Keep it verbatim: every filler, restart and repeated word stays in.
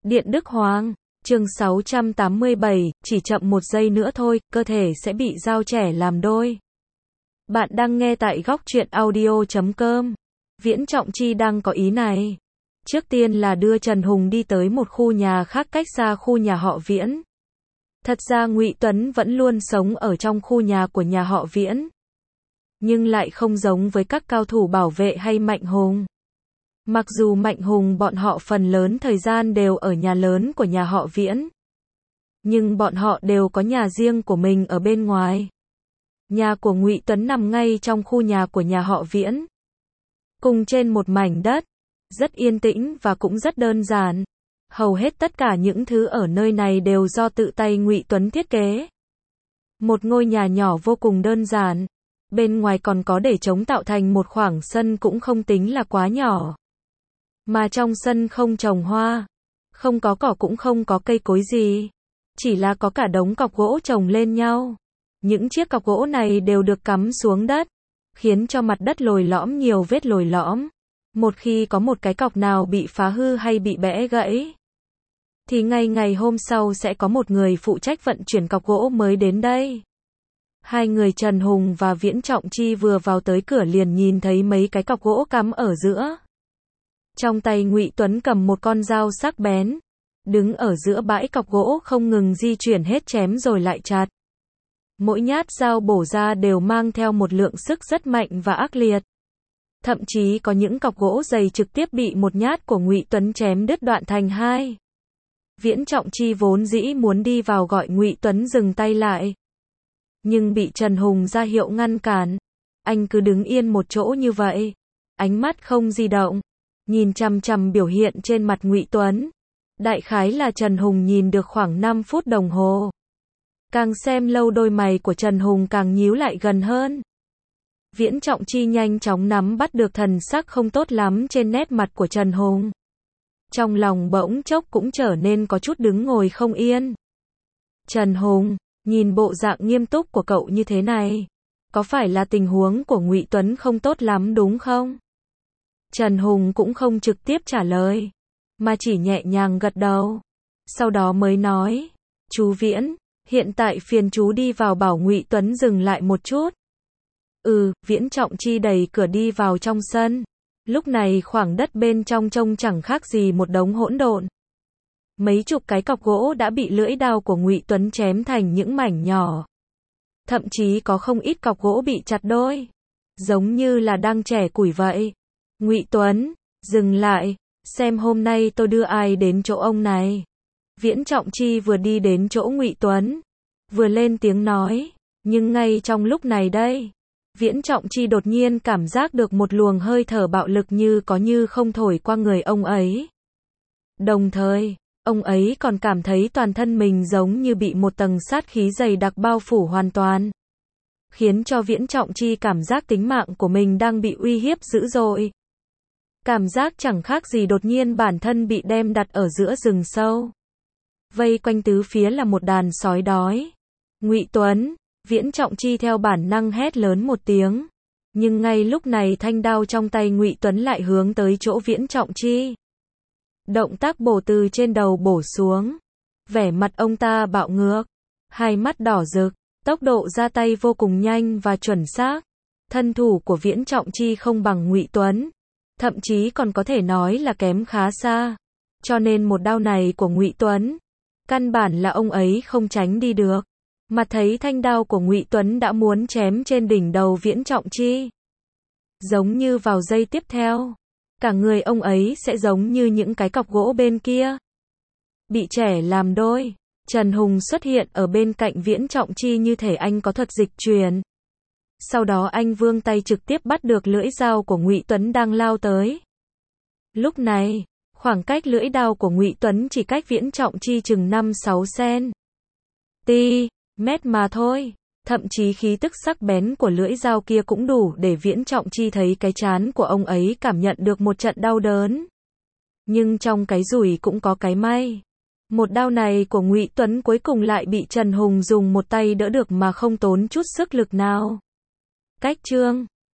Điện Đức Hoàng, chương sáu trăm tám mươi bảy, chỉ chậm một giây nữa thôi, cơ thể sẽ bị dao chẻ làm đôi. Bạn đang nghe tại góc truyện audio chấm com. Viễn Trọng Chi đang có ý này. Trước tiên là đưa Trần Hùng đi tới một khu nhà khác cách xa khu nhà họ Viễn. Thật ra Ngụy Tuấn vẫn luôn sống ở trong khu nhà của nhà họ Viễn. Nhưng lại không giống với các cao thủ bảo vệ hay Mạnh Hùng. Mặc dù Mạnh Hùng bọn họ phần lớn thời gian đều ở nhà lớn của nhà họ Viễn. Nhưng bọn họ đều có nhà riêng của mình ở bên ngoài. Nhà của Ngụy Tuấn nằm ngay trong khu nhà của nhà họ Viễn. Cùng trên một mảnh đất. Rất yên tĩnh và cũng rất đơn giản. Hầu hết tất cả những thứ ở nơi này đều do tự tay Ngụy Tuấn thiết kế. Một ngôi nhà nhỏ vô cùng đơn giản. Bên ngoài còn có để trống tạo thành một khoảng sân cũng không tính là quá nhỏ. Mà trong sân không trồng hoa, không có cỏ cũng không có cây cối gì. Chỉ là có cả đống cọc gỗ chồng lên nhau. Những chiếc cọc gỗ này đều được cắm xuống đất, khiến cho mặt đất lồi lõm nhiều vết lồi lõm. Một khi có một cái cọc nào bị phá hư hay bị bẽ gãy, thì ngay ngày hôm sau sẽ có một người phụ trách vận chuyển cọc gỗ mới đến đây. Hai người Trần Hùng và Viễn Trọng Chi vừa vào tới cửa liền nhìn thấy mấy cái cọc gỗ cắm ở giữa. Trong tay Ngụy Tuấn cầm một con dao sắc bén, đứng ở giữa bãi cọc gỗ không ngừng di chuyển hết chém rồi lại chặt. Mỗi nhát dao bổ ra đều mang theo một lượng sức rất mạnh và ác liệt. Thậm chí có những cọc gỗ dày trực tiếp bị một nhát của Ngụy Tuấn chém đứt đoạn thành hai. Viễn Trọng Chi vốn dĩ muốn đi vào gọi Ngụy Tuấn dừng tay lại, nhưng bị Trần Hùng ra hiệu ngăn cản. Anh cứ đứng yên một chỗ như vậy, ánh mắt không di động, nhìn chằm chằm biểu hiện trên mặt Ngụy Tuấn. Đại khái là Trần Hùng nhìn được khoảng năm phút đồng hồ. Càng xem lâu đôi mày của Trần Hùng càng nhíu lại gần hơn. Viễn Trọng Chi nhanh chóng nắm bắt được thần sắc không tốt lắm trên nét mặt của Trần Hùng. Trong lòng bỗng chốc cũng trở nên có chút đứng ngồi không yên. Trần Hùng, nhìn bộ dạng nghiêm túc của cậu như thế này, có phải là tình huống của Ngụy Tuấn không tốt lắm đúng không? Trần Hùng cũng không trực tiếp trả lời, mà chỉ nhẹ nhàng gật đầu. Sau đó mới nói, chú Viễn, hiện tại phiền chú đi vào bảo Ngụy Tuấn dừng lại một chút. Ừ, Viễn Trọng Chi đẩy cửa đi vào trong sân. Lúc này khoảng đất bên trong trông chẳng khác gì một đống hỗn độn. Mấy chục cái cọc gỗ đã bị lưỡi dao của Ngụy Tuấn chém thành những mảnh nhỏ. Thậm chí có không ít cọc gỗ bị chặt đôi, giống như là đang chẻ củi vậy. Ngụy Tuấn, dừng lại, xem hôm nay tôi đưa ai đến chỗ ông này. Viễn Trọng Chi vừa đi đến chỗ Ngụy Tuấn, vừa lên tiếng nói, nhưng ngay trong lúc này đây, Viễn Trọng Chi đột nhiên cảm giác được một luồng hơi thở bạo lực như có như không thổi qua người ông ấy. Đồng thời, ông ấy còn cảm thấy toàn thân mình giống như bị một tầng sát khí dày đặc bao phủ hoàn toàn. Khiến cho Viễn Trọng Chi cảm giác tính mạng của mình đang bị uy hiếp dữ dội. Cảm giác chẳng khác gì đột nhiên bản thân bị đem đặt ở giữa rừng sâu. Vây quanh tứ phía là một đàn sói đói. Ngụy Tuấn, Viễn Trọng Chi theo bản năng hét lớn một tiếng. Nhưng ngay lúc này thanh đao trong tay Ngụy Tuấn lại hướng tới chỗ Viễn Trọng Chi. Động tác bổ từ trên đầu bổ xuống. Vẻ mặt ông ta bạo ngược, hai mắt đỏ rực, tốc độ ra tay vô cùng nhanh và chuẩn xác. Thân thủ của Viễn Trọng Chi không bằng Ngụy Tuấn, thậm chí còn có thể nói là kém khá xa. Cho nên một đao này của Ngụy Tuấn, căn bản là ông ấy không tránh đi được. Mà thấy thanh đao của Ngụy Tuấn đã muốn chém trên đỉnh đầu Viễn Trọng Chi. Giống như vào giây tiếp theo, cả người ông ấy sẽ giống như những cái cọc gỗ bên kia, bị chẻ làm đôi. Trần Hùng xuất hiện ở bên cạnh Viễn Trọng Chi như thể anh có thuật dịch truyền. Sau đó anh vươn tay trực tiếp bắt được lưỡi dao của Ngụy Tuấn đang lao tới. Lúc này, khoảng cách lưỡi dao của Ngụy Tuấn chỉ cách Viễn Trọng Chi chừng năm sáu xăng-ti mét mà thôi. Thậm chí khí tức sắc bén của lưỡi dao kia cũng đủ để Viễn Trọng Chi thấy cái trán của ông ấy cảm nhận được một trận đau đớn. Nhưng trong cái rủi cũng có cái may. Một đao này của Ngụy Tuấn cuối cùng lại bị Trần Hùng dùng một tay đỡ được mà không tốn chút sức lực nào. Cách chương